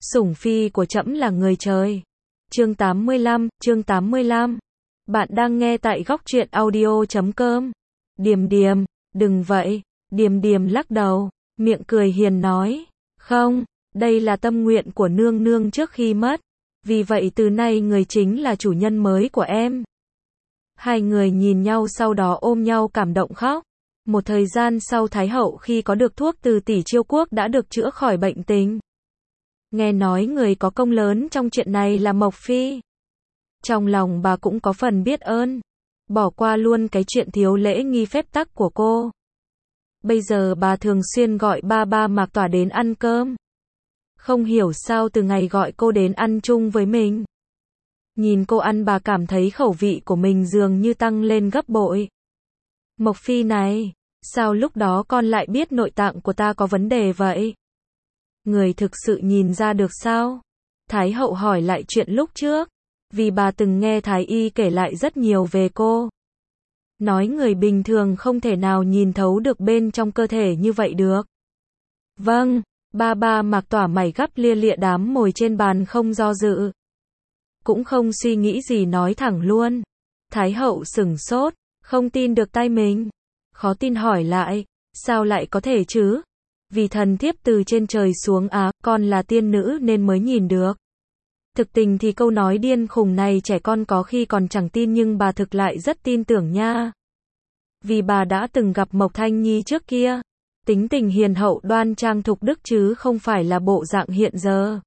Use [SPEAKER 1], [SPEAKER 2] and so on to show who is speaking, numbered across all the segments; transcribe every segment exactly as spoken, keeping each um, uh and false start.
[SPEAKER 1] Sủng phi của trẫm là người trời. Chương tám mươi lăm, chương tám mươi lăm. Bạn đang nghe tại góc truyện audio chấm com. Điềm Điềm, đừng vậy. Điềm Điềm lắc đầu, miệng cười hiền nói, không, đây là tâm nguyện của nương nương trước khi mất. Vì vậy từ nay người chính là chủ nhân mới của em. Hai người nhìn nhau sau đó ôm nhau cảm động khóc. Một thời gian sau Thái hậu khi có được thuốc từ tỷ Chiêu Quốc đã được chữa khỏi bệnh tình. Nghe nói người có công lớn trong chuyện này là Mộc Phi. Trong lòng bà cũng có phần biết ơn. Bỏ qua luôn cái chuyện thiếu lễ nghi phép tắc của cô. Bây giờ bà thường xuyên gọi ba ba Mạc Tỏa đến ăn cơm. Không hiểu sao từ ngày gọi cô đến ăn chung với mình. Nhìn cô ăn bà cảm thấy khẩu vị của mình dường như tăng lên gấp bội. Mộc Phi này, sao lúc đó con lại biết nội tạng của ta có vấn đề vậy? Người thực sự nhìn ra được sao? Thái hậu hỏi lại chuyện lúc trước, vì bà từng nghe Thái y kể lại rất nhiều về cô. Nói người bình thường không thể nào nhìn thấu được bên trong cơ thể như vậy được. Vâng, ba ba Mạc Tỏa mày gắp lia lịa đám mồi trên bàn không do dự. Cũng không suy nghĩ gì nói thẳng luôn. Thái hậu sửng sốt, không tin được tai mình. Khó tin hỏi lại, sao lại có thể chứ? Vì thần thiếp từ trên trời xuống á, con là tiên nữ nên mới nhìn được. Thực tình thì câu nói điên khùng này trẻ con có khi còn chẳng tin nhưng bà thực lại rất tin tưởng nha. Vì bà đã từng gặp Mộc Thanh Nhi trước kia. Tính tình hiền hậu đoan trang thục đức chứ không phải là bộ dạng hiện giờ.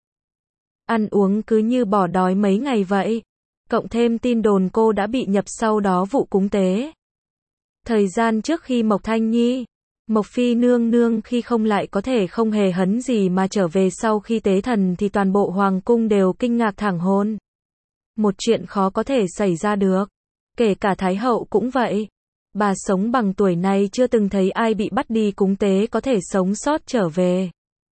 [SPEAKER 1] Ăn uống cứ như bỏ đói mấy ngày vậy. Cộng thêm tin đồn cô đã bị nhập sau đó vụ cúng tế. Thời gian trước khi Mộc Thanh Nhi, Mộc Phi nương nương khi không lại có thể không hề hấn gì mà trở về sau khi tế thần thì toàn bộ hoàng cung đều kinh ngạc thảng hồn. Một chuyện khó có thể xảy ra được. Kể cả Thái hậu cũng vậy. Bà sống bằng tuổi này chưa từng thấy ai bị bắt đi cúng tế có thể sống sót trở về.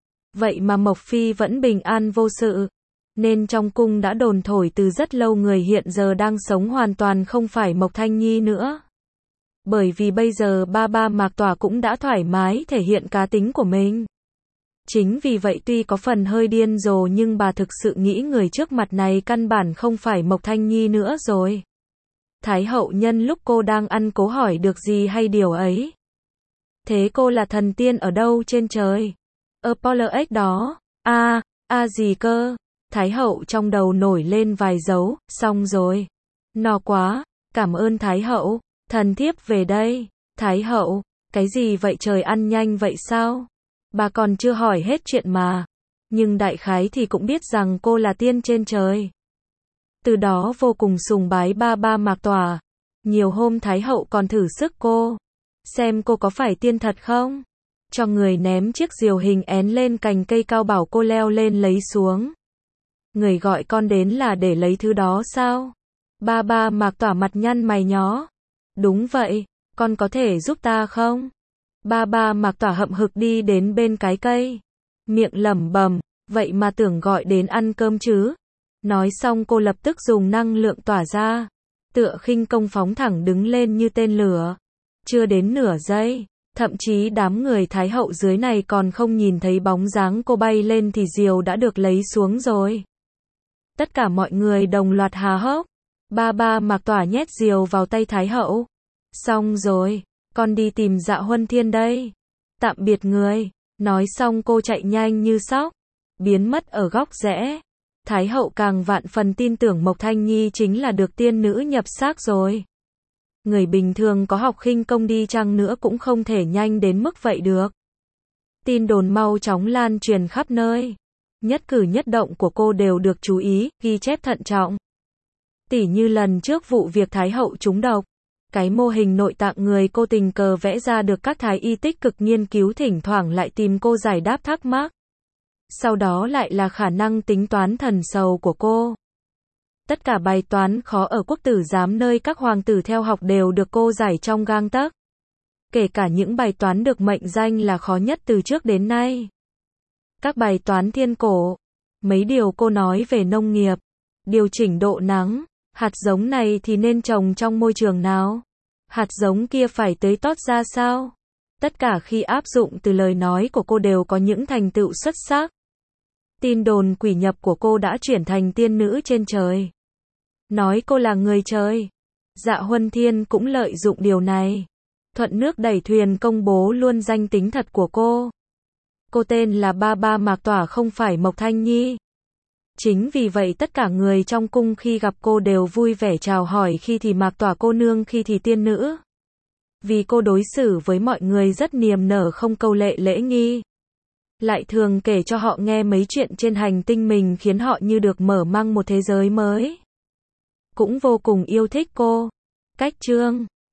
[SPEAKER 1] Vậy mà Mộc Phi vẫn bình an vô sự. Nên trong cung đã đồn thổi từ rất lâu người hiện giờ đang sống hoàn toàn không phải Mộc Thanh Nhi nữa. Bởi vì bây giờ ba ba Mạc Tỏa cũng đã thoải mái thể hiện cá tính của mình. Chính vì vậy tuy có phần hơi điên rồ nhưng bà thực sự nghĩ người trước mặt này căn bản không phải Mộc Thanh Nhi nữa rồi. Thái hậu nhân lúc cô đang ăn cố hỏi được gì hay điều ấy. Thế cô là thần tiên ở đâu trên trời? Apollo X đó. a à, a à gì cơ? Thái hậu trong đầu nổi lên vài dấu, xong rồi. No quá, cảm ơn Thái hậu. Thần thiếp về đây. Thái hậu, cái gì vậy trời ăn nhanh vậy sao? Bà còn chưa hỏi hết chuyện mà. Nhưng đại khái thì cũng biết rằng cô là tiên trên trời. Từ đó vô cùng sùng bái ba ba Mạc Tỏa. Nhiều hôm Thái hậu còn thử sức cô. Xem cô có phải tiên thật không? Cho người ném chiếc diều hình én lên cành cây cao bảo cô leo lên lấy xuống. Người gọi con đến là để lấy thứ đó sao? Ba ba Mạc Tỏa mặt nhăn mày nhó. Đúng vậy, con có thể giúp ta không? Ba ba Mạc Tỏa hậm hực đi đến bên cái cây. Miệng lẩm bẩm, vậy mà tưởng gọi đến ăn cơm chứ? Nói xong cô lập tức dùng năng lượng tỏa ra. Tựa khinh công phóng thẳng đứng lên như tên lửa. Chưa đến nửa giây, thậm chí đám người Thái hậu dưới này còn không nhìn thấy bóng dáng cô bay lên thì diều đã được lấy xuống rồi. Tất cả mọi người đồng loạt há hốc. Ba ba Mạc Tỏa nhét diều vào tay Thái hậu. Xong rồi, con đi tìm Dạ Huân Thiên đây. Tạm biệt người. Nói xong cô chạy nhanh như sóc. Biến mất ở góc rẽ. Thái hậu càng vạn phần tin tưởng Mộc Thanh Nhi chính là được tiên nữ nhập xác rồi. Người bình thường có học khinh công đi chăng nữa cũng không thể nhanh đến mức vậy được. Tin đồn mau chóng lan truyền khắp nơi. Nhất cử nhất động của cô đều được chú ý, ghi chép thận trọng. Tỉ như lần trước vụ việc Thái hậu trúng độc. Cái mô hình nội tạng người cô tình cờ vẽ ra được các thái y tích cực nghiên cứu thỉnh thoảng lại tìm cô giải đáp thắc mắc. Sau đó lại là khả năng tính toán thần sầu của cô. Tất cả bài toán khó ở quốc tử giám nơi các hoàng tử theo học đều được cô giải trong gang tấc. Kể cả những bài toán được mệnh danh là khó nhất từ trước đến nay. Các bài toán thiên cổ. Mấy điều cô nói về nông nghiệp. Điều chỉnh độ nắng. Hạt giống này thì nên trồng trong môi trường nào? Hạt giống kia phải tưới tót ra sao? Tất cả khi áp dụng từ lời nói của cô đều có những thành tựu xuất sắc. Tin đồn quỷ nhập của cô đã chuyển thành tiên nữ trên trời. Nói cô là người trời. Dạ Huân Thiên cũng lợi dụng điều này. Thuận nước đẩy thuyền công bố luôn danh tính thật của cô. Cô tên là Ba Ba Mạc Tỏa không phải Mộc Thanh Nhi. Chính vì vậy tất cả người trong cung khi gặp cô đều vui vẻ chào hỏi, khi thì Mạc Tỏa cô nương, khi thì tiên nữ. Vì cô đối xử với mọi người rất niềm nở, không câu lệ lễ nghi. Lại thường kể cho họ nghe mấy chuyện trên hành tinh mình, khiến họ như được mở mang một thế giới mới. Cũng vô cùng yêu thích cô. Cách chương